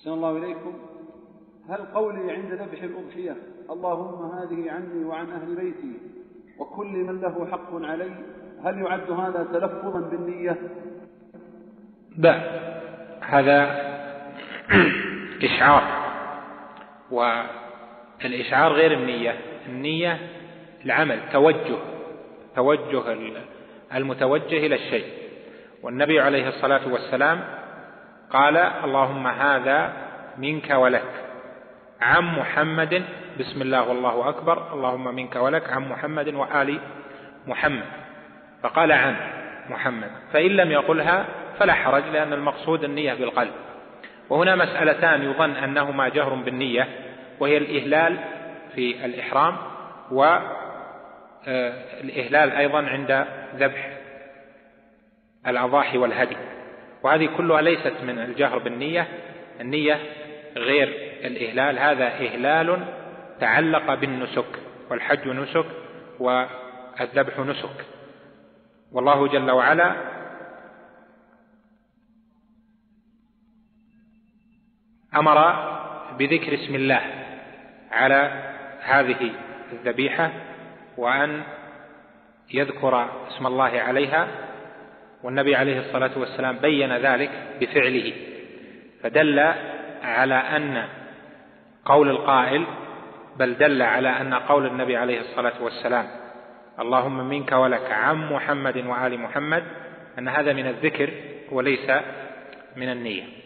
أحسن الله إليكم. هل قولي عند ذبح الأضحية اللهم هذه عني وعن أهل بيتي وكل من له حق علي، هل يعد هذا تلفظا بالنية؟ لا، هذا إشعار، والإشعار غير النية. النية العمل، توجه المتوجه إلى الشيء. والنبي عليه الصلاة والسلام قال اللهم هذا منك ولك عن محمد، بسم الله والله أكبر، اللهم منك ولك عن محمد وآل محمد، فقال عن محمد. فإن لم يقلها فلا حرج، لأن المقصود النية بالقلب. وهنا مسألتان يظن أنهما جهر بالنية، وهي الإهلال في الإحرام، والإهلال أيضا عند ذبح الأضاحي والهدي، وهذه كلها ليست من الجهر بالنية. النية غير الإهلال، هذا إهلال تعلق بالنسك، والحج نسك والذبح نسك. والله جل وعلا أمر بذكر اسم الله على هذه الذبيحة، وأن يذكر اسم الله عليها، والنبي عليه الصلاة والسلام بين ذلك بفعله، فدل على أن قول القائل، بل دل على أن قول النبي عليه الصلاة والسلام اللهم منك ولك عن محمد وآل محمد، أن هذا من الذكر وليس من النية.